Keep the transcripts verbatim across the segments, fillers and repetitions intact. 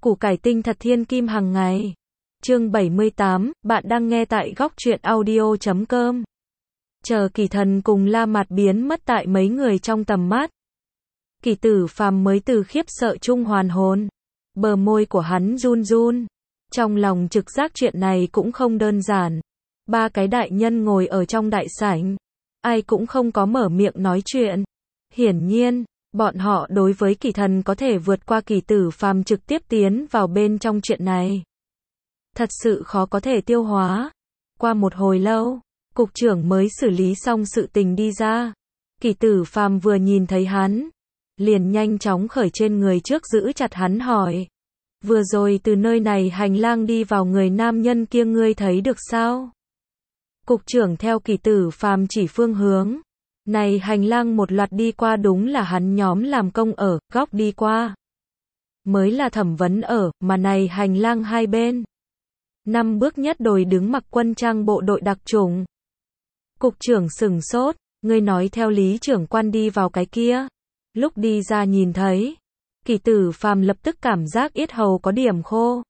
Củ cải tinh thật thiên kim hàng ngày. Chương bảy mươi tám, bạn đang nghe tại góc truyện audio chấm com. Chờ Kỳ Thần cùng La Mạt biến mất tại mấy người trong tầm mắt. Kỳ Tử Phàm mới từ khiếp sợ chung hoàn hồn. Bờ môi của hắn run run. Trong lòng trực giác chuyện này cũng không đơn giản. Ba cái đại nhân ngồi ở trong đại sảnh. Ai cũng không có mở miệng nói chuyện. Hiển nhiên, bọn họ đối với Kỳ Thần có thể vượt qua Kỳ Tử Phàm trực tiếp tiến vào bên trong chuyện này. Thật sự khó có thể tiêu hóa. Qua một hồi lâu, cục trưởng mới xử lý xong sự tình đi ra. Kỳ Tử Phàm vừa nhìn thấy hắn, liền nhanh chóng khởi trên người trước giữ chặt hắn hỏi. Vừa rồi từ nơi này hành lang đi vào người nam nhân kia ngươi thấy được sao? Cục trưởng theo Kỳ Tử Phàm chỉ phương hướng. Này hành lang một loạt đi qua đúng là hắn nhóm làm công ở, góc đi qua. Mới là thẩm vấn ở, mà này hành lang hai bên. Năm bước nhất đồi đứng mặc quân trang bộ đội đặc chủng. Cục trưởng sừng sốt, ngươi nói theo lý trưởng quan đi vào cái kia. Lúc đi ra nhìn thấy, Kỳ Tử Phàm lập tức cảm giác yết hầu có điểm khô.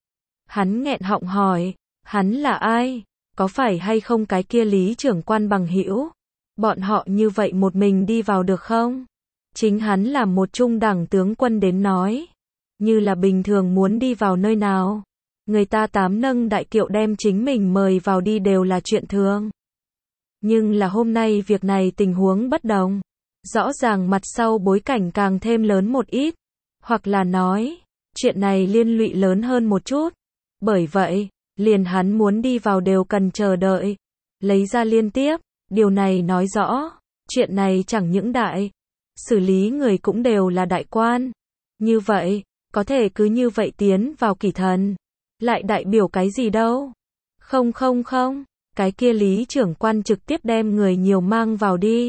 Hắn nghẹn họng hỏi, hắn là ai? Có phải hay không cái kia lý trưởng quan bằng hữu? Bọn họ như vậy một mình đi vào được không? Chính hắn là một trung đẳng tướng quân đến nói. Như là bình thường muốn đi vào nơi nào. Người ta tám nâng đại kiệu đem chính mình mời vào đi đều là chuyện thường. Nhưng là hôm nay việc này tình huống bất đồng. Rõ ràng mặt sau bối cảnh càng thêm lớn một ít. Hoặc là nói, chuyện này liên lụy lớn hơn một chút. Bởi vậy, liền hắn muốn đi vào đều cần chờ đợi. Lấy ra liên tiếp. Điều này nói rõ, chuyện này chẳng những đại, xử lý người cũng đều là đại quan. Như vậy, có thể cứ như vậy tiến vào Kỳ Thần. Lại đại biểu cái gì đâu? Không không không, cái kia lý trưởng quan trực tiếp đem người nhiều mang vào đi.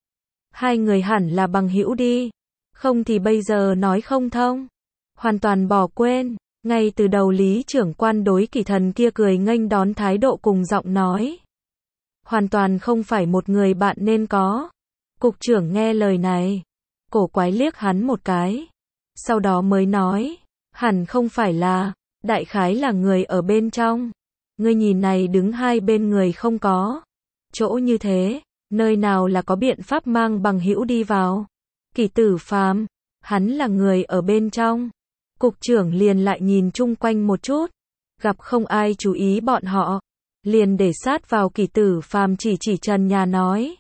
Hai người hẳn là bằng hữu đi. Không thì bây giờ nói không thông. Hoàn toàn bỏ quên, ngay từ đầu lý trưởng quan đối Kỳ Thần kia cười nghênh đón thái độ cùng giọng nói. Hoàn toàn không phải một người bạn nên có. Cục trưởng nghe lời này, cổ quái liếc hắn một cái. Sau đó mới nói, hẳn không phải là, đại khái là người ở bên trong. Ngươi nhìn này đứng hai bên người không có. Chỗ như thế, nơi nào là có biện pháp mang bằng hữu đi vào. Kỳ Tử Phàm, hắn là người ở bên trong. Cục trưởng liền lại nhìn chung quanh một chút. Gặp không ai chú ý bọn họ. Liền để sát vào Kỳ Tử Phàm chỉ chỉ trần nhà nói.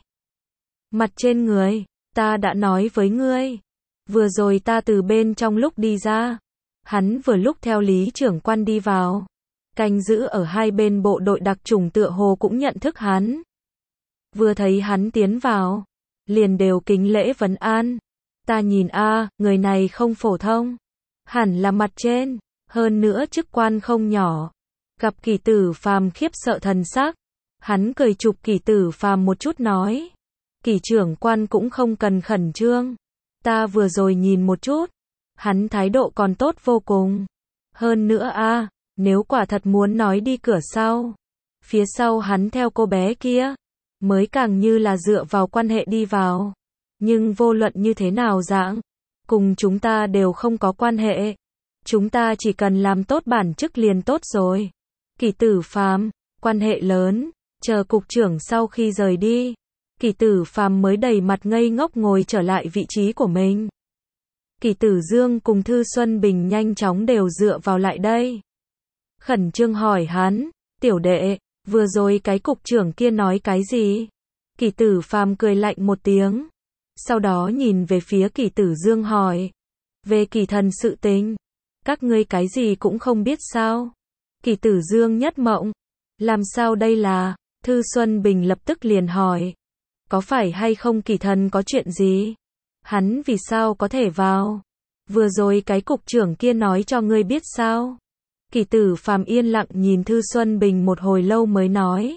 Mặt trên người, ta đã nói với ngươi. Vừa rồi ta từ bên trong lúc đi ra. Hắn vừa lúc theo lý trưởng quan đi vào. Canh giữ ở hai bên bộ đội đặc chủng tựa hồ cũng nhận thức hắn. Vừa thấy hắn tiến vào. Liền đều kính lễ vấn an. Ta nhìn a, người này không phổ thông. Hẳn là mặt trên. Hơn nữa chức quan không nhỏ. Gặp Kỳ Tử Phàm khiếp sợ thần sắc, hắn cười chụp Kỳ Tử Phàm một chút nói, Kỳ trưởng quan cũng không cần khẩn trương, ta vừa rồi nhìn một chút, hắn thái độ còn tốt vô cùng. Hơn nữa a, nếu quả thật muốn nói đi cửa sau, phía sau hắn theo cô bé kia, mới càng như là dựa vào quan hệ đi vào. Nhưng vô luận như thế nào dạng, cùng chúng ta đều không có quan hệ. Chúng ta chỉ cần làm tốt bản chức liền tốt rồi. Kỳ Tử Phàm, quan hệ lớn, chờ cục trưởng sau khi rời đi. Kỳ Tử Phàm mới đầy mặt ngây ngốc ngồi trở lại vị trí của mình. Kỳ Tử Dương cùng Thư Xuân Bình nhanh chóng đều dựa vào lại đây. Khẩn trương hỏi hắn, tiểu đệ, vừa rồi cái cục trưởng kia nói cái gì? Kỳ Tử Phàm cười lạnh một tiếng. Sau đó nhìn về phía Kỳ Tử Dương hỏi. Về Kỳ Thần sự tình, các ngươi cái gì cũng không biết sao? Kỳ Tử Dương nhất mộng. Làm sao đây là? Thư Xuân Bình lập tức liền hỏi. Có phải hay không Kỳ Thần có chuyện gì? Hắn vì sao có thể vào? Vừa rồi cái cục trưởng kia nói cho ngươi biết sao? Kỳ Tử Phàm yên lặng nhìn Thư Xuân Bình một hồi lâu mới nói.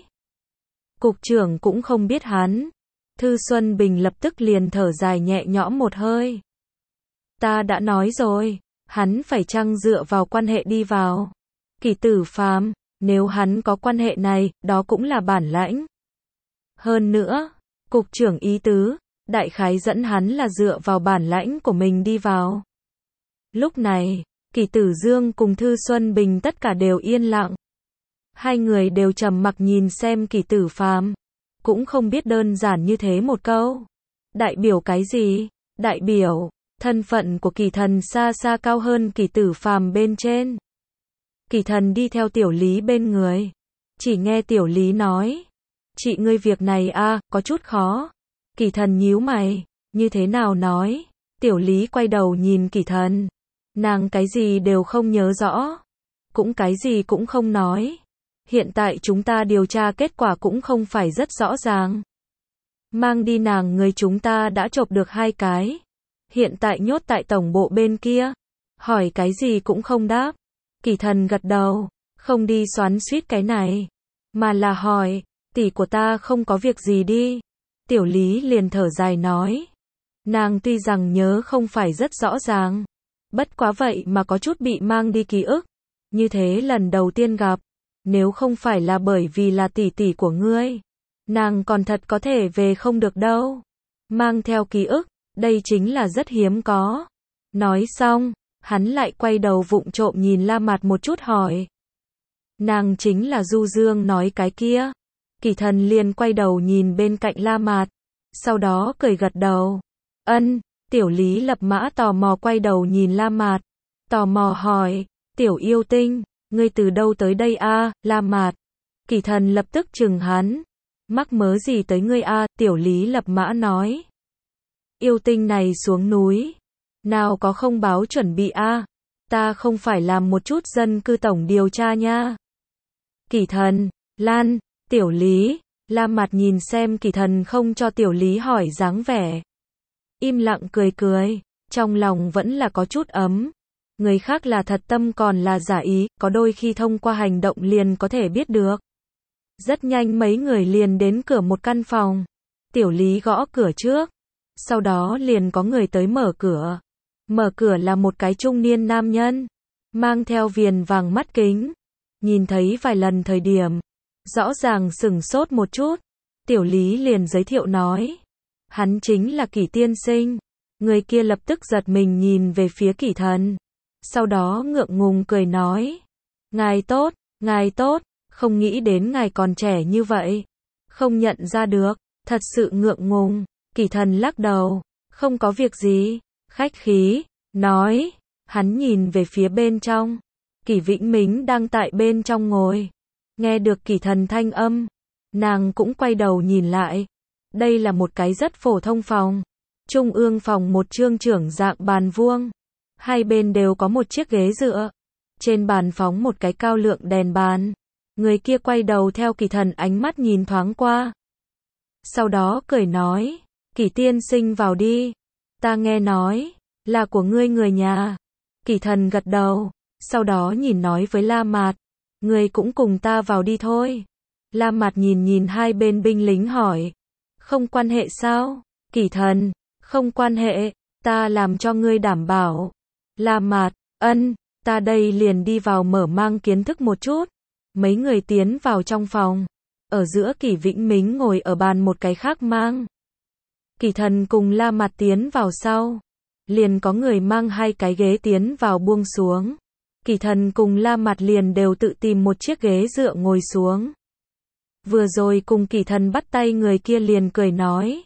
Cục trưởng cũng không biết hắn. Thư Xuân Bình lập tức liền thở dài nhẹ nhõm một hơi. Ta đã nói rồi, hắn phải chăng dựa vào quan hệ đi vào. Kỳ Tử Phàm, nếu hắn có quan hệ này, đó cũng là bản lãnh. Hơn nữa, cục trưởng ý tứ, đại khái dẫn hắn là dựa vào bản lãnh của mình đi vào. Lúc này, Kỷ Tử Dương cùng Thư Xuân Bình tất cả đều yên lặng. Hai người đều trầm mặc nhìn xem Kỷ Tử Phàm, cũng không biết đơn giản như thế một câu. Đại biểu cái gì? Đại biểu, thân phận của Kỷ Thần xa xa cao hơn Kỷ Tử Phàm bên trên. Kỷ Thần đi theo Tiểu Lý bên người. Chỉ nghe Tiểu Lý nói. Chị ngươi việc này a có chút khó. Kỷ Thần nhíu mày. Như thế nào nói? Tiểu Lý quay đầu nhìn Kỷ Thần. Nàng cái gì đều không nhớ rõ. Cũng cái gì cũng không nói. Hiện tại chúng ta điều tra kết quả cũng không phải rất rõ ràng. Mang đi nàng người chúng ta đã chộp được hai cái. Hiện tại nhốt tại tổng bộ bên kia. Hỏi cái gì cũng không đáp. Kỷ Thần gật đầu. Không đi xoắn xuýt cái này. Mà là hỏi. Tỷ của ta không có việc gì đi. Tiểu Lý liền thở dài nói. Nàng tuy rằng nhớ không phải rất rõ ràng. Bất quá vậy mà có chút bị mang đi ký ức. Như thế lần đầu tiên gặp. Nếu không phải là bởi vì là tỷ tỷ của ngươi. Nàng còn thật có thể về không được đâu. Mang theo ký ức. Đây chính là rất hiếm có. Nói xong. Hắn lại quay đầu vụng trộm nhìn La Mạt một chút hỏi. Nàng chính là Du Dương nói cái kia. Kỷ Thần liền quay đầu nhìn bên cạnh La Mạt. Sau đó cười gật đầu. Ân, Tiểu Lý lập mã tò mò quay đầu nhìn La Mạt. Tò mò hỏi. Tiểu yêu tinh, ngươi từ đâu tới đây a? À, La Mạt. Kỷ Thần lập tức chừng hắn. Mắc mớ gì tới ngươi a? À, Tiểu Lý lập mã nói. Yêu tinh này xuống núi. Nào có không báo chuẩn bị a? À? Ta không phải làm một chút dân cư tổng điều tra nha. Kỷ Thần, Lan, Tiểu Lý, La Mạt nhìn xem Kỷ Thần không cho Tiểu Lý hỏi dáng vẻ. Im lặng cười cười, trong lòng vẫn là có chút ấm. Người khác là thật tâm còn là giả ý, có đôi khi thông qua hành động liền có thể biết được. Rất nhanh mấy người liền đến cửa một căn phòng. Tiểu Lý gõ cửa trước. Sau đó liền có người tới mở cửa. Mở cửa là một cái trung niên nam nhân. Mang theo viền vàng mắt kính. Nhìn thấy vài lần thời điểm. Rõ ràng sửng sốt một chút. Tiểu Lý liền giới thiệu nói. Hắn chính là Kỷ tiên sinh. Người kia lập tức giật mình nhìn về phía Kỷ Thần. Sau đó ngượng ngùng cười nói. Ngài tốt, ngài tốt. Không nghĩ đến ngài còn trẻ như vậy. Không nhận ra được. Thật sự ngượng ngùng. Kỷ Thần lắc đầu. Không có việc gì. Khách khí. Nói. Hắn nhìn về phía bên trong. Kỷ Vĩnh Mính đang tại bên trong ngồi. Nghe được Kỷ Thần thanh âm. Nàng cũng quay đầu nhìn lại. Đây là một cái rất phổ thông phòng. Trung ương phòng một trương trưởng dạng bàn vuông. Hai bên đều có một chiếc ghế dựa. Trên bàn phóng một cái cao lượng đèn bàn. Người kia quay đầu theo Kỷ Thần ánh mắt nhìn thoáng qua. Sau đó cười nói. Kỷ tiên sinh vào đi. Ta nghe nói. Là của ngươi người nhà. Kỷ Thần gật đầu. Sau đó nhìn nói với La Mạt. Ngươi cũng cùng ta vào đi thôi. La Mạt nhìn nhìn hai bên binh lính hỏi. Không quan hệ sao? Kỷ Thần. Không quan hệ. Ta làm cho ngươi đảm bảo. La Mạt. Ân. Ta đây liền đi vào mở mang kiến thức một chút. Mấy người tiến vào trong phòng. Ở giữa Kỷ Vĩnh Mính ngồi ở bàn một cái khác mang. Kỷ Thần cùng La Mạt tiến vào sau. Liền có người mang hai cái ghế tiến vào buông xuống. Kỷ Thần cùng La Mạt liền đều tự tìm một chiếc ghế dựa ngồi xuống. Vừa rồi cùng Kỷ Thần bắt tay người kia liền cười nói.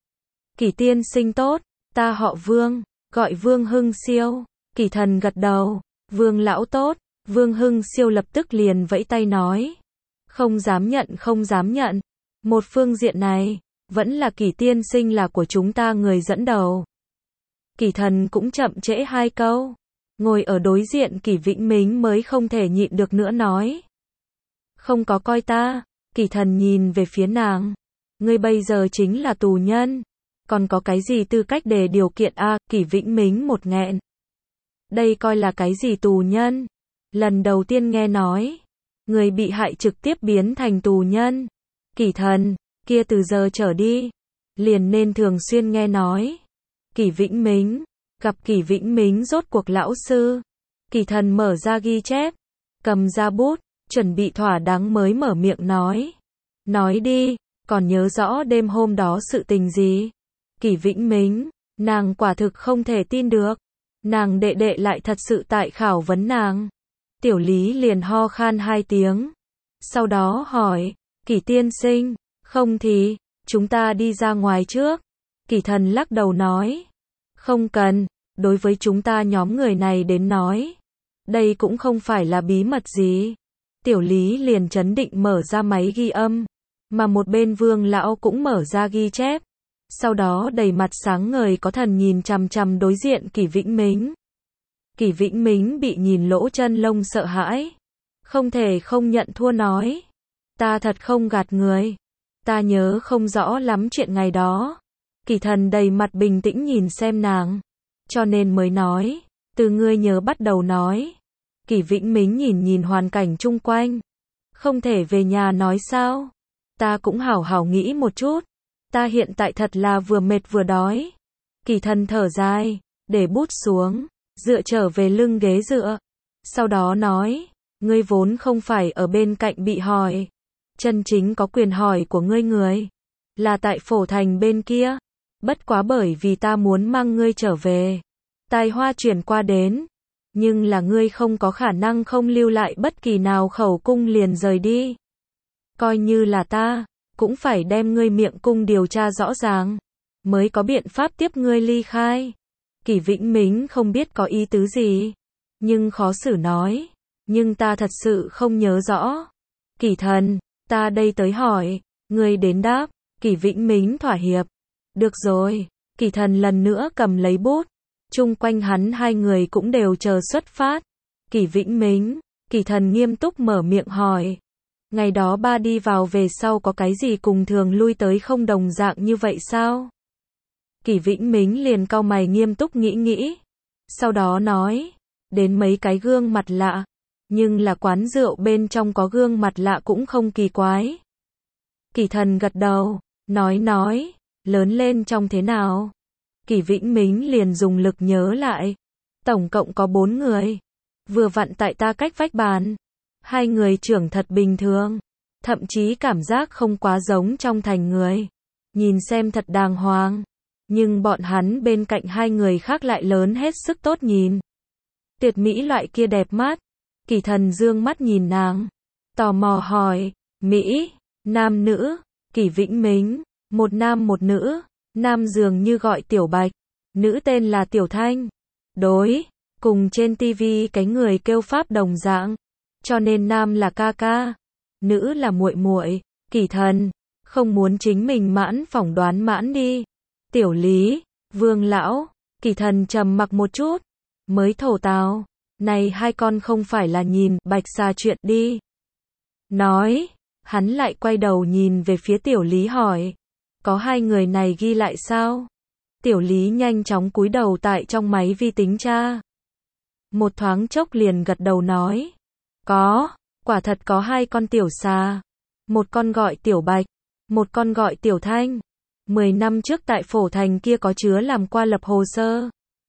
Kỷ tiên sinh tốt, ta họ Vương, gọi Vương Hưng Siêu. Kỷ Thần gật đầu. Vương lão tốt. Vương Hưng Siêu lập tức liền vẫy tay nói. Không dám nhận không dám nhận. Một phương diện này, vẫn là Kỷ tiên sinh là của chúng ta người dẫn đầu. Kỷ Thần cũng chậm trễ hai câu. Ngồi ở đối diện Kỷ Vĩnh Mính mới không thể nhịn được nữa nói. Không có coi ta. Kỷ Thần nhìn về phía nàng. Ngươi bây giờ chính là tù nhân. Còn có cái gì tư cách để điều kiện a? À, Kỷ Vĩnh Mính một nghẹn. Đây coi là cái gì tù nhân? Lần đầu tiên nghe nói. Người bị hại trực tiếp biến thành tù nhân. Kỷ Thần, kia từ giờ trở đi. Liền nên thường xuyên nghe nói. Kỷ Vĩnh Mính. Gặp Kỷ Vĩnh Mính rốt cuộc lão sư. Kỷ Thần mở ra ghi chép. Cầm ra bút. Chuẩn bị thỏa đáng mới mở miệng nói. Nói đi. Còn nhớ rõ đêm hôm đó sự tình gì? Kỷ Vĩnh Mính. Nàng quả thực không thể tin được. Nàng đệ đệ lại thật sự tại khảo vấn nàng. Tiểu Lý liền ho khan hai tiếng. Sau đó hỏi, Kỷ tiên sinh, không thì, chúng ta đi ra ngoài trước. Kỷ Thần lắc đầu nói, không cần, đối với chúng ta nhóm người này đến nói. Đây cũng không phải là bí mật gì. Tiểu Lý liền trấn định mở ra máy ghi âm, mà một bên Vương lão cũng mở ra ghi chép. Sau đó đầy mặt sáng ngời có thần nhìn chằm chằm đối diện Kỷ Vĩnh Mính. Kỷ Vĩnh Mính bị nhìn lỗ chân lông sợ hãi. Không thể không nhận thua nói. Ta thật không gạt người. Ta nhớ không rõ lắm chuyện ngày đó. Kỷ Thần đầy mặt bình tĩnh nhìn xem nàng. Cho nên mới nói. Từ ngươi nhớ bắt đầu nói. Kỷ Vĩnh Mính nhìn nhìn hoàn cảnh chung quanh. Không thể về nhà nói sao? Ta cũng hảo hảo nghĩ một chút. Ta hiện tại thật là vừa mệt vừa đói. Kỷ Thần thở dài, để bút xuống, dựa trở về lưng ghế dựa. Sau đó nói, ngươi vốn không phải ở bên cạnh bị hỏi. Chân chính có quyền hỏi của ngươi người. Là tại Phổ Thành bên kia. Bất quá bởi vì ta muốn mang ngươi trở về. Tài hoa chuyển qua đến. Nhưng là ngươi không có khả năng không lưu lại bất kỳ nào khẩu cung liền rời đi. Coi như là ta, cũng phải đem ngươi miệng cung điều tra rõ ràng. Mới có biện pháp tiếp ngươi ly khai. Kỷ Vĩnh Mính không biết có ý tứ gì. Nhưng khó xử nói. Nhưng ta thật sự không nhớ rõ. Kỷ Thần, ta đây tới hỏi. Ngươi đến đáp. Kỷ Vĩnh Mính thỏa hiệp. Được rồi. Kỷ Thần lần nữa cầm lấy bút. Chung quanh hắn hai người cũng đều chờ xuất phát. Kỷ Vĩnh Mính, Kỷ Thần nghiêm túc mở miệng hỏi. Ngày đó ba đi vào về sau có cái gì cùng thường lui tới không đồng dạng như vậy sao? Kỷ Vĩnh Mính liền cau mày nghiêm túc nghĩ nghĩ. Sau đó nói, đến mấy cái gương mặt lạ. Nhưng là quán rượu bên trong có gương mặt lạ cũng không kỳ quái. Kỷ Thần gật đầu, nói nói, lớn lên trong thế nào? Kỷ Vĩnh Mính liền dùng lực nhớ lại. Tổng cộng có bốn người. Vừa vặn tại ta cách vách bàn. Hai người trưởng thật bình thường. Thậm chí cảm giác không quá giống trong thành người. Nhìn xem thật đàng hoàng. Nhưng bọn hắn bên cạnh hai người khác lại lớn hết sức tốt nhìn. Tuyệt mỹ loại kia đẹp mắt. Kỷ Thần dương mắt nhìn nàng. Tò mò hỏi. Mỹ, nam nữ. Kỷ Vĩnh Mính, một nam một nữ. Nam dường như gọi Tiểu Bạch. Nữ tên là Tiểu Thanh. Đối. Cùng trên tivi cái người kêu pháp đồng dạng. Cho nên nam là ca ca. Nữ là muội muội. Kỷ Thần. Không muốn chính mình mãn phỏng đoán mãn đi. Tiểu Lý. Vương lão. Kỷ Thần trầm mặc một chút. Mới thổ tào. Này hai con không phải là nhìn Bạch Xà chuyện đi. Nói. Hắn lại quay đầu nhìn về phía Tiểu Lý hỏi. Có hai người này ghi lại sao? Tiểu Lý nhanh chóng cúi đầu tại trong máy vi tính tra. Một thoáng chốc liền gật đầu nói. Có, quả thật có hai con tiểu xà. Một con gọi Tiểu Bạch, một con gọi Tiểu Thanh. Mười năm trước tại Phổ Thành kia có chứa làm qua lập hồ sơ.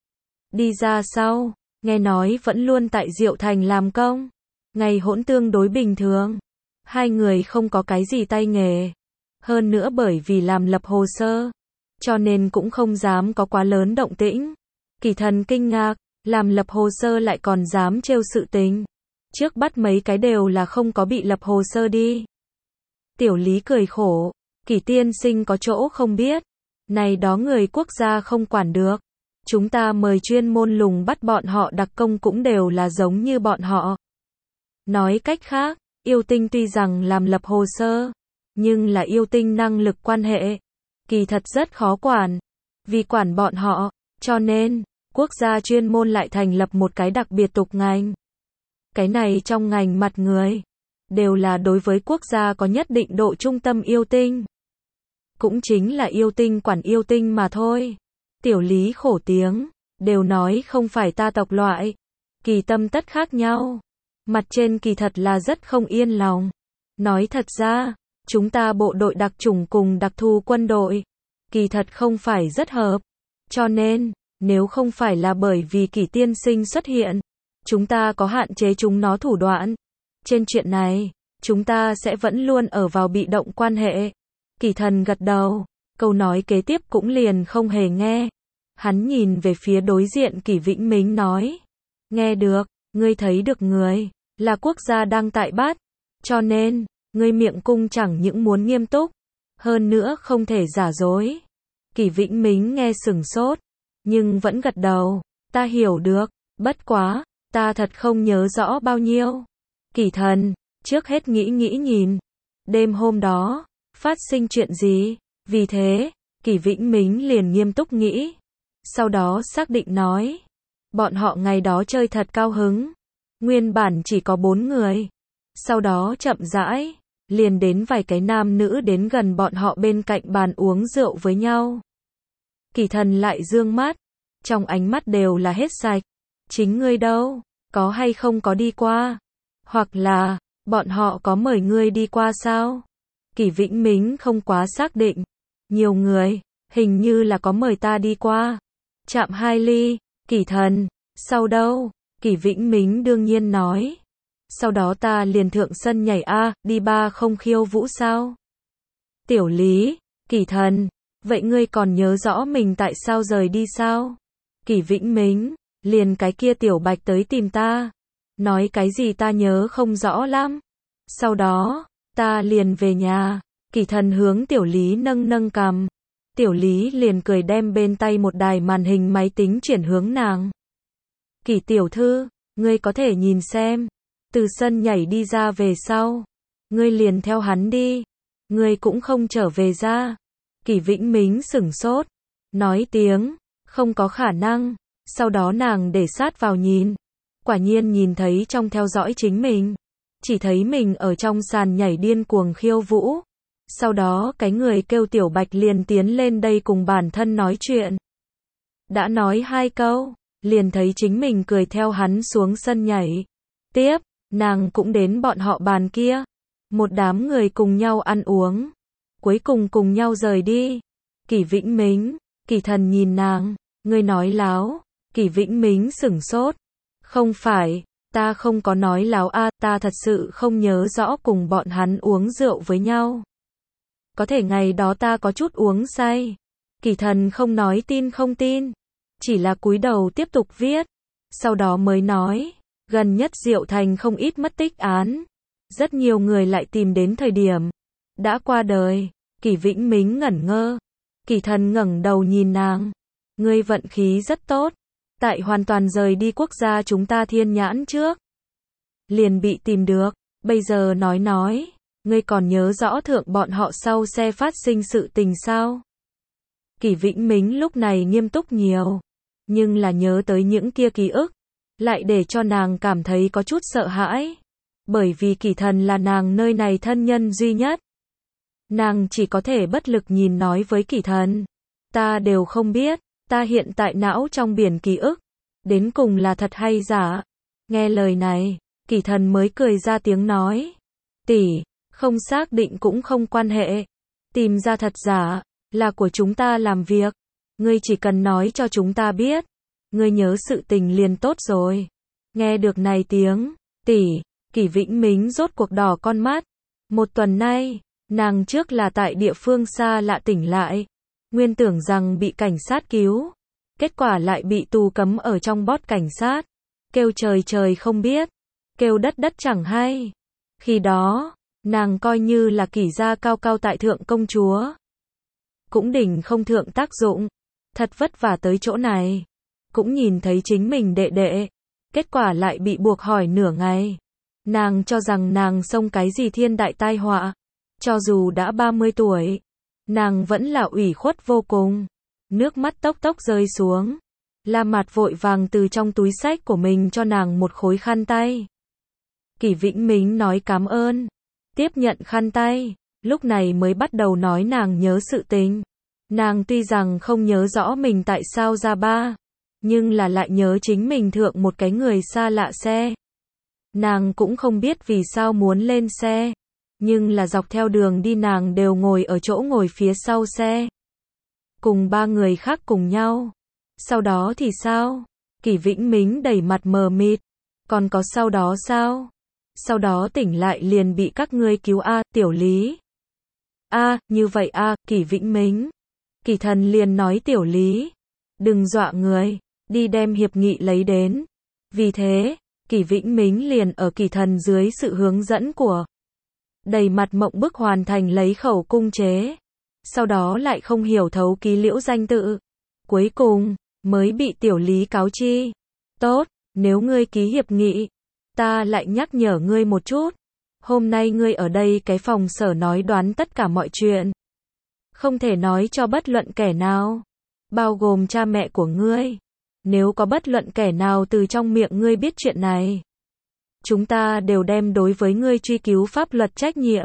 Đi ra sau, nghe nói vẫn luôn tại Diệu Thành làm công. Ngày hỗn tương đối bình thường. Hai người không có cái gì tay nghề. Hơn nữa bởi vì làm lập hồ sơ, cho nên cũng không dám có quá lớn động tĩnh. Kỷ Thần kinh ngạc, làm lập hồ sơ lại còn dám trêu sự tình. Trước bắt mấy cái đều là không có bị lập hồ sơ đi. Tiểu Lý cười khổ, Kỷ tiên sinh có chỗ không biết. Này đó người quốc gia không quản được. Chúng ta mời chuyên môn lùng bắt bọn họ đặc công cũng đều là giống như bọn họ. Nói cách khác, yêu tinh tuy rằng làm lập hồ sơ, nhưng là yêu tinh năng lực quan hệ. Kỳ thật rất khó quản. Vì quản bọn họ, cho nên, quốc gia chuyên môn lại thành lập một cái đặc biệt tục ngành. Cái này trong ngành mặt người, đều là đối với quốc gia có nhất định độ trung tâm yêu tinh. Cũng chính là yêu tinh quản yêu tinh mà thôi. Tiểu Lý khổ tiếng, đều nói không phải ta tộc loại. Kỳ tâm tất khác nhau. Mặt trên kỳ thật là rất không yên lòng. Nói thật ra, chúng ta bộ đội đặc chủng cùng đặc thù quân đội, kỳ thật không phải rất hợp. Cho nên, nếu không phải là bởi vì Kỷ tiên sinh xuất hiện, chúng ta có hạn chế chúng nó thủ đoạn. Trên chuyện này, chúng ta sẽ vẫn luôn ở vào bị động quan hệ. Kỷ Thần gật đầu, câu nói kế tiếp cũng liền không hề nghe. Hắn nhìn về phía đối diện Kỷ Vĩnh Mính nói. Nghe được, ngươi thấy được người, là quốc gia đang tại bát, cho nên, ngươi miệng cung chẳng những muốn nghiêm túc, hơn nữa không thể giả dối. Kỷ Vĩnh Mính nghe sửng sốt, nhưng vẫn gật đầu, ta hiểu được, bất quá, ta thật không nhớ rõ bao nhiêu. Kỷ Thần, trước hết nghĩ nghĩ nhìn, đêm hôm đó, phát sinh chuyện gì, vì thế, Kỷ Vĩnh Mính liền nghiêm túc nghĩ, sau đó xác định nói, bọn họ ngày đó chơi thật cao hứng, nguyên bản chỉ có bốn người, sau đó chậm rãi, liền đến vài cái nam nữ đến gần bọn họ bên cạnh bàn uống rượu với nhau. Kỷ Thần lại dương mắt, trong ánh mắt đều là hết sạch, chính ngươi đâu, có hay không có đi qua, hoặc là, bọn họ có mời ngươi đi qua sao? Kỷ Vĩnh Mính không quá xác định, nhiều người, hình như là có mời ta đi qua. Chạm hai ly, Kỷ Thần, sau đâu? Kỷ Vĩnh Mính đương nhiên nói. Sau đó ta liền thượng sân nhảy a, đi ba không khiêu vũ sao? Tiểu Lý, Kỷ Thần, vậy ngươi còn nhớ rõ mình tại sao rời đi sao? Kỷ Vĩnh Mính, liền cái kia Tiểu Bạch tới tìm ta, nói cái gì ta nhớ không rõ lắm. Sau đó, ta liền về nhà. Kỷ Thần hướng Tiểu Lý nâng nâng cằm. Tiểu Lý liền cười đem bên tay một đài màn hình máy tính chuyển hướng nàng. Kỷ tiểu thư, ngươi có thể nhìn xem, từ sân nhảy đi ra về sau, ngươi liền theo hắn đi, ngươi cũng không trở về ra. Kỷ Vĩnh Mính sửng sốt, nói tiếng, không có khả năng, sau đó nàng để sát vào nhìn, quả nhiên nhìn thấy trong theo dõi chính mình, chỉ thấy mình ở trong sàn nhảy điên cuồng khiêu vũ. Sau đó cái người kêu Tiểu Bạch liền tiến lên đây cùng bản thân nói chuyện. Đã nói hai câu, liền thấy chính mình cười theo hắn xuống sân nhảy. Tiếp, nàng cũng đến bọn họ bàn kia. Một đám người cùng nhau ăn uống. Cuối cùng cùng nhau rời đi. Kỷ Vĩnh Mính, Kỷ Thần nhìn nàng, ngươi nói láo. Kỷ Vĩnh Mính sửng sốt. Không phải, ta không có nói láo a, ta thật sự không nhớ rõ cùng bọn hắn uống rượu với nhau. Có thể ngày đó ta có chút uống say. Kỷ Thần không nói tin không tin, chỉ là cúi đầu tiếp tục viết, sau đó mới nói, gần nhất Diệu Thành không ít mất tích án, rất nhiều người lại tìm đến thời điểm đã qua đời. Kỷ Vĩnh Mính ngẩn ngơ, Kỷ Thần ngẩng đầu nhìn nàng, ngươi vận khí rất tốt, tại hoàn toàn rời đi quốc gia chúng ta thiên nhãn trước, liền bị tìm được, bây giờ nói nói, ngươi còn nhớ rõ thượng bọn họ sau xe phát sinh sự tình sao? Kỷ Vĩnh Mính lúc này nghiêm túc nhiều, nhưng là nhớ tới những kia ký ức, lại để cho nàng cảm thấy có chút sợ hãi, bởi vì Kỷ Thần là nàng nơi này thân nhân duy nhất. Nàng chỉ có thể bất lực nhìn nói với Kỷ Thần, ta đều không biết, ta hiện tại não trong biển ký ức, đến cùng là thật hay giả. Nghe lời này, Kỷ Thần mới cười ra tiếng nói, tỷ, không xác định cũng không quan hệ, tìm ra thật giả, là của chúng ta làm việc, ngươi chỉ cần nói cho chúng ta biết, ngươi nhớ sự tình liền tốt rồi. Nghe được này tiếng, tỷ, Kỷ Vĩnh Mính rốt cuộc đỏ con mắt, một tuần nay, nàng trước là tại địa phương xa lạ tỉnh lại, nguyên tưởng rằng bị cảnh sát cứu, kết quả lại bị tù cấm ở trong bót cảnh sát, kêu trời trời không biết, kêu đất đất chẳng hay. Khi đó, nàng coi như là Kỷ gia cao cao tại thượng công chúa, cũng đỉnh không thượng tác dụng, thật vất vả tới chỗ này, cũng nhìn thấy chính mình đệ đệ, kết quả lại bị buộc hỏi nửa ngày. Nàng cho rằng nàng xông cái gì thiên đại tai họa, cho dù đã ba mươi tuổi, nàng vẫn là ủy khuất vô cùng, nước mắt tốc tốc rơi xuống. La Mạt vội vàng từ trong túi xách của mình cho nàng một khối khăn tay. Kỷ Vĩnh Mính nói cảm ơn, tiếp nhận khăn tay, lúc này mới bắt đầu nói nàng nhớ sự tình. Nàng tuy rằng không nhớ rõ mình tại sao ra ba, nhưng là lại nhớ chính mình thượng một cái người xa lạ xe. Nàng cũng không biết vì sao muốn lên xe, nhưng là dọc theo đường đi nàng đều ngồi ở chỗ ngồi phía sau xe, cùng ba người khác cùng nhau. Sau đó thì sao? Kỷ Vĩnh Mính đầy mặt mờ mịt, còn có sau đó sao? Sau đó tỉnh lại liền bị các ngươi cứu a, Tiểu Lý. A, như vậy a, Kỷ Vĩnh Mính. Kỷ Thần liền nói Tiểu Lý. đừng dọa người, đi đem hiệp nghị lấy đến. Vì thế, Kỷ Vĩnh Mính liền ở Kỷ Thần dưới sự hướng dẫn của đầy mặt mộng bức hoàn thành lấy khẩu cung chế. Sau đó lại không hiểu thấu ký liễu danh tự. Cuối cùng, mới bị Tiểu Lý cáo chi. Tốt, nếu ngươi ký hiệp nghị, ta lại nhắc nhở ngươi một chút. Hôm nay ngươi ở đây cái phòng sở nói đoán tất cả mọi chuyện. Không thể nói cho bất luận kẻ nào, bao gồm cha mẹ của ngươi. Nếu có bất luận kẻ nào từ trong miệng ngươi biết chuyện này, chúng ta đều đem đối với ngươi truy cứu pháp luật trách nhiệm.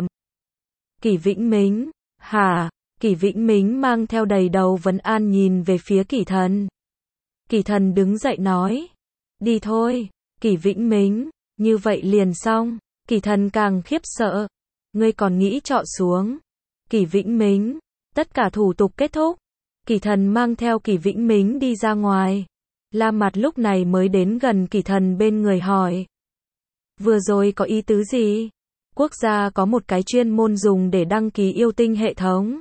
Kỷ Vĩnh Mính, hả? Kỷ Vĩnh Mính mang theo đầy đầu vấn an nhìn về phía Kỷ Thần. Kỷ Thần đứng dậy nói, đi thôi. Kỷ Vĩnh Mính, như vậy liền xong. Kỷ Thần càng khiếp sợ, ngươi còn nghĩ trọ xuống. Kỷ Vĩnh Mính, tất cả thủ tục kết thúc. Kỷ Thần mang theo Kỷ Vĩnh Mính đi ra ngoài. La Mặt lúc này mới đến gần Kỷ Thần bên người hỏi, vừa rồi có ý tứ gì? Quốc gia có một cái chuyên môn dùng để đăng ký yêu tinh hệ thống.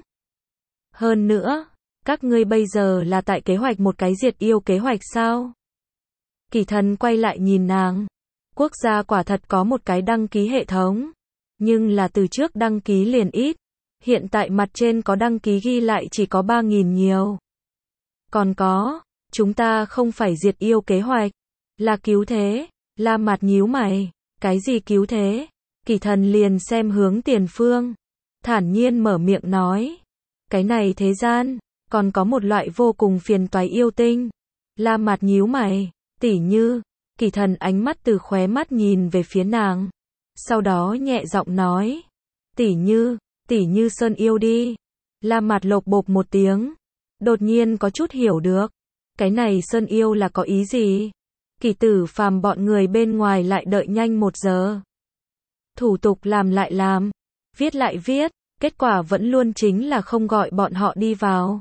Hơn nữa, các ngươi bây giờ là tại kế hoạch một cái diệt yêu kế hoạch sao? Kỷ Thần quay lại nhìn nàng. Quốc gia quả thật có một cái đăng ký hệ thống, nhưng là từ trước đăng ký liền ít. Hiện tại mặt trên có đăng ký ghi lại chỉ có ba nghìn nhiều. Còn có, chúng ta không phải diệt yêu kế hoạch, là cứu thế. La Mặt nhíu mày, cái gì cứu thế? Kỷ Thần liền xem hướng Tiền Phương, thản nhiên mở miệng nói, cái này thế gian, còn có một loại vô cùng phiền toái yêu tinh. La Mặt nhíu mày, tỉ như, Kỷ Thần ánh mắt từ khóe mắt nhìn về phía nàng, sau đó nhẹ giọng nói, tỉ như, tỉ như sơn yêu đi. La Mặt lộc bộp một tiếng, đột nhiên có chút hiểu được, cái này sơn yêu là có ý gì? Kỷ Tử Phàm bọn người bên ngoài lại đợi nhanh một giờ. Thủ tục làm lại làm, viết lại viết, kết quả vẫn luôn chính là không gọi bọn họ đi vào.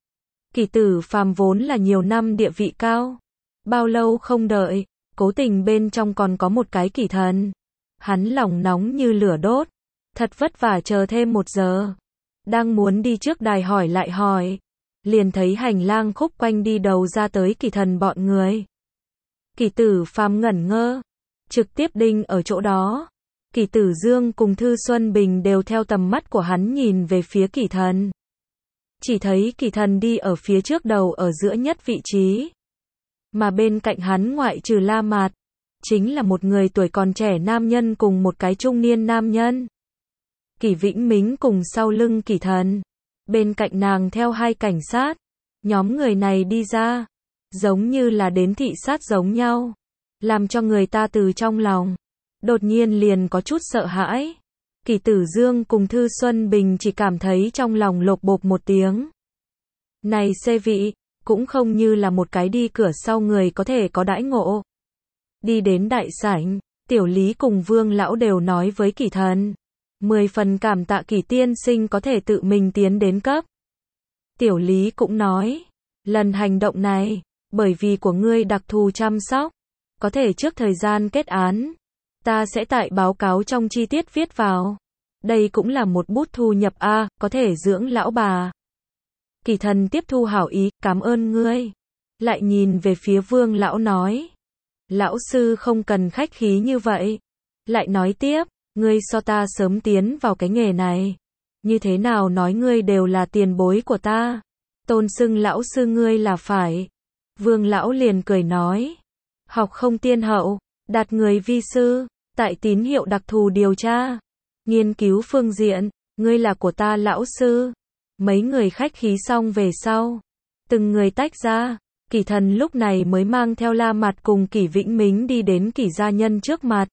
Kỷ Tử Phàm vốn là nhiều năm địa vị cao, bao lâu không đợi, cố tình bên trong còn có một cái Kỷ Thần. Hắn lòng nóng như lửa đốt, thật vất vả chờ thêm một giờ. Đang muốn đi trước đài hỏi lại hỏi, liền thấy hành lang khúc quanh đi đầu ra tới Kỷ Thần bọn người. Kỷ Tử Phàm ngẩn ngơ, trực tiếp đinh ở chỗ đó. Kỷ Tử Dương cùng Thư Xuân Bình đều theo tầm mắt của hắn nhìn về phía Kỷ Thần. Chỉ thấy Kỷ Thần đi ở phía trước đầu ở giữa nhất vị trí. Mà bên cạnh hắn ngoại trừ La Mạt, chính là một người tuổi còn trẻ nam nhân cùng một cái trung niên nam nhân. Kỷ Vĩnh Mính cùng sau lưng Kỷ Thần. Bên cạnh nàng theo hai cảnh sát. Nhóm người này đi ra, giống như là đến thị sát giống nhau, làm cho người ta từ trong lòng đột nhiên liền có chút sợ hãi. Kỷ Tử Dương cùng Thư Xuân Bình chỉ cảm thấy trong lòng lột bột một tiếng. Này xê vị, cũng không như là một cái đi cửa sau người có thể có đãi ngộ. Đi đến đại sảnh, Tiểu Lý cùng Vương lão đều nói với Kỷ Thần, mười phần cảm tạ Kỷ tiên sinh có thể tự mình tiến đến cấp. Tiểu Lý cũng nói, lần hành động này, bởi vì của ngươi đặc thù chăm sóc, có thể trước thời gian kết án, ta sẽ tại báo cáo trong chi tiết viết vào. Đây cũng là một bút thu nhập a, có thể dưỡng lão bà. Kỷ Thần tiếp thu hảo ý, cảm ơn ngươi. Lại nhìn về phía Vương lão nói, lão sư không cần khách khí như vậy. Lại nói tiếp, ngươi so ta sớm tiến vào cái nghề này, như thế nào nói ngươi đều là tiền bối của ta, tôn xưng lão sư ngươi là phải. Vương lão liền cười nói, học không tiên hậu, đạt người vi sư, tại tín hiệu đặc thù điều tra, nghiên cứu phương diện, ngươi là của ta lão sư. Mấy người khách khí xong về sau, từng người tách ra. Kỷ Thần lúc này mới mang theo La Mặt cùng Kỷ Vĩnh Mính đi đến Kỷ gia nhân trước mặt.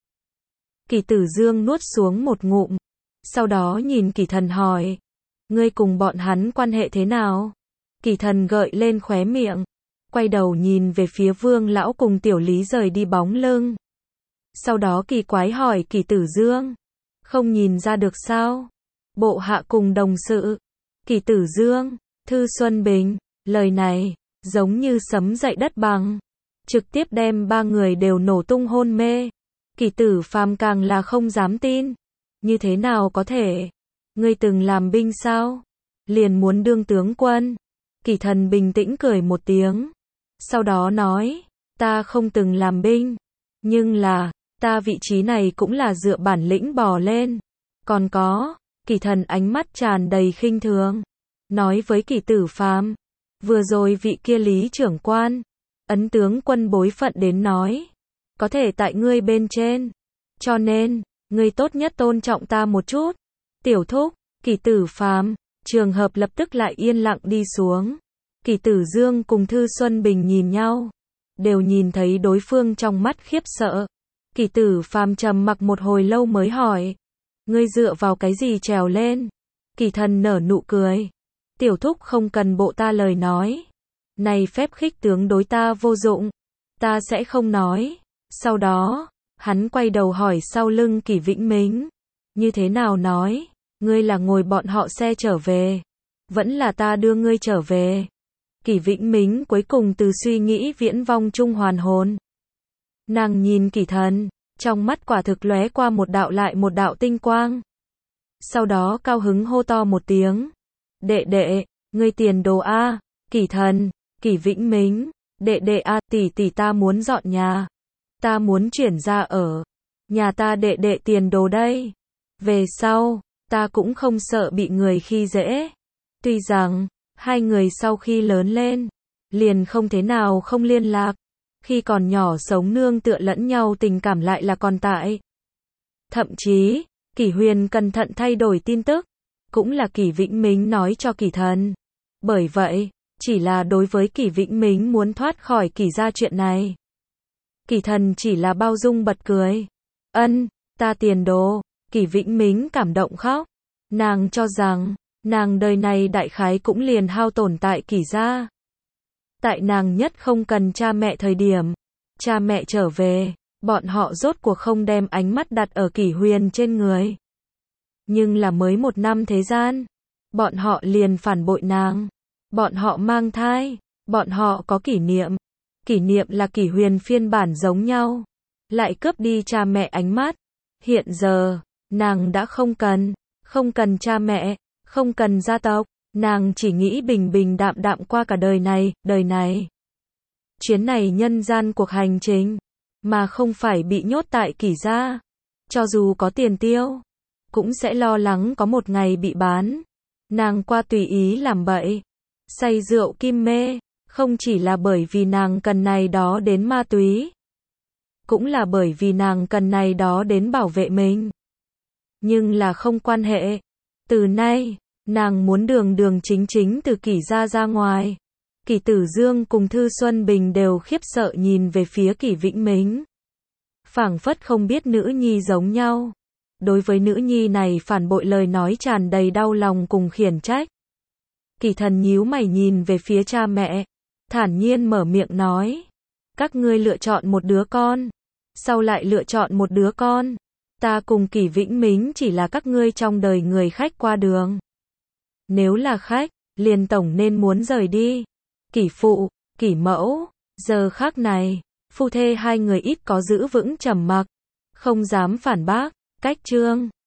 Kỷ Tử Dương nuốt xuống một ngụm, sau đó nhìn Kỷ Thần hỏi, ngươi cùng bọn hắn quan hệ thế nào? Kỷ Thần gợi lên khóe miệng, quay đầu nhìn về phía Vương lão cùng Tiểu Lý rời đi bóng lưng. Sau đó kỳ quái hỏi Kỷ Tử Dương, không nhìn ra được sao? Bộ hạ cùng đồng sự. Kỷ Tử Dương, Thư Xuân Bình, lời này giống như sấm dậy đất bằng, trực tiếp đem ba người đều nổ tung hôn mê. Kỷ Tử Phàm càng là không dám tin, như thế nào có thể? Ngươi từng làm binh sao? Liền muốn đương tướng quân? Kỷ Thần bình tĩnh cười một tiếng. Sau đó nói, ta không từng làm binh. Nhưng là, ta vị trí này cũng là dựa bản lĩnh bò lên. Còn có, Kỷ Thần ánh mắt tràn đầy khinh thường. Nói với Kỷ Tử Phàm, vừa rồi vị kia Lý trưởng quan, ấn tướng quân bối phận đến nói, có thể tại ngươi bên trên. Cho nên, ngươi tốt nhất tôn trọng ta một chút. Tiểu thúc, Kỷ Tử Phàm, trường hợp lập tức lại yên lặng đi xuống. Kỷ Tử Dương cùng Thư Xuân Bình nhìn nhau, đều nhìn thấy đối phương trong mắt khiếp sợ. Kỷ Tử Phàm trầm mặc một hồi lâu mới hỏi, ngươi dựa vào cái gì trèo lên? Kỷ Thần nở nụ cười, tiểu thúc không cần bộ ta lời nói. Này phép khích tướng đối ta vô dụng, ta sẽ không nói. Sau đó, hắn quay đầu hỏi sau lưng Kỷ Vĩnh Mính, như thế nào nói, ngươi là ngồi bọn họ xe trở về, vẫn là ta đưa ngươi trở về? Kỷ Vĩnh Mính cuối cùng từ suy nghĩ viễn vong trung hoàn hồn. Nàng nhìn Kỷ Thần, trong mắt quả thực lóe qua một đạo lại một đạo tinh quang. Sau đó cao hứng hô to một tiếng, đệ đệ, ngươi tiền đồ a. Kỷ Thần, Kỷ Vĩnh Mính, đệ đệ a, tỷ tỷ ta muốn dọn nhà, ta muốn chuyển ra ở nhà ta đệ đệ tiền đồ đây. Về sau, ta cũng không sợ bị người khi dễ. Tuy rằng, hai người sau khi lớn lên, liền không thế nào không liên lạc. Khi còn nhỏ sống nương tựa lẫn nhau tình cảm lại là còn tại. Thậm chí, Kỷ Huyền cẩn thận thay đổi tin tức, cũng là Kỷ Vĩnh Mính nói cho Kỷ Thần. Bởi vậy, chỉ là đối với Kỷ Vĩnh Mính muốn thoát khỏi Kỷ gia chuyện này, Kỷ Thần chỉ là bao dung bật cười. Ân, ta tiền đồ. Kỷ Vĩnh Mính cảm động khóc. Nàng cho rằng, nàng đời này đại khái cũng liền hao tổn tại Kỷ gia. Tại nàng nhất không cần cha mẹ thời điểm, cha mẹ trở về, bọn họ rốt cuộc không đem ánh mắt đặt ở Kỷ Huyền trên người. Nhưng là mới một năm thế gian, bọn họ liền phản bội nàng. Bọn họ mang thai, bọn họ có kỷ niệm. Kỷ niệm là Kỷ Huyền phiên bản giống nhau, lại cướp đi cha mẹ ánh mắt. Hiện giờ, nàng đã không cần, không cần cha mẹ, không cần gia tộc, nàng chỉ nghĩ bình bình đạm đạm qua cả đời này, đời này. Chuyến này nhân gian cuộc hành trình, mà không phải bị nhốt tại Kỷ gia. Cho dù có tiền tiêu, cũng sẽ lo lắng có một ngày bị bán. Nàng qua tùy ý làm bậy, say rượu kim mê, không chỉ là bởi vì nàng cần này đó đến ma túy, cũng là bởi vì nàng cần này đó đến bảo vệ mình. Nhưng là không quan hệ. Từ nay, nàng muốn đường đường chính chính từ Kỷ gia ra ngoài. Kỷ Tử Dương cùng Thư Xuân Bình đều khiếp sợ nhìn về phía Kỷ Vĩnh Mính. Phảng phất không biết nữ nhi giống nhau. Đối với nữ nhi này phản bội lời nói tràn đầy đau lòng cùng khiển trách. Kỷ Thần nhíu mày nhìn về phía cha mẹ, thản nhiên mở miệng nói, các ngươi lựa chọn một đứa con, sau lại lựa chọn một đứa con. Ta cùng Kỷ Vĩnh Mính chỉ là các ngươi trong đời người khách qua đường. Nếu là khách, liền tổng nên muốn rời đi. Kỷ phụ, Kỷ mẫu, giờ khắc này, phu thê hai người ít có giữ vững trầm mặc, không dám phản bác. Cách chương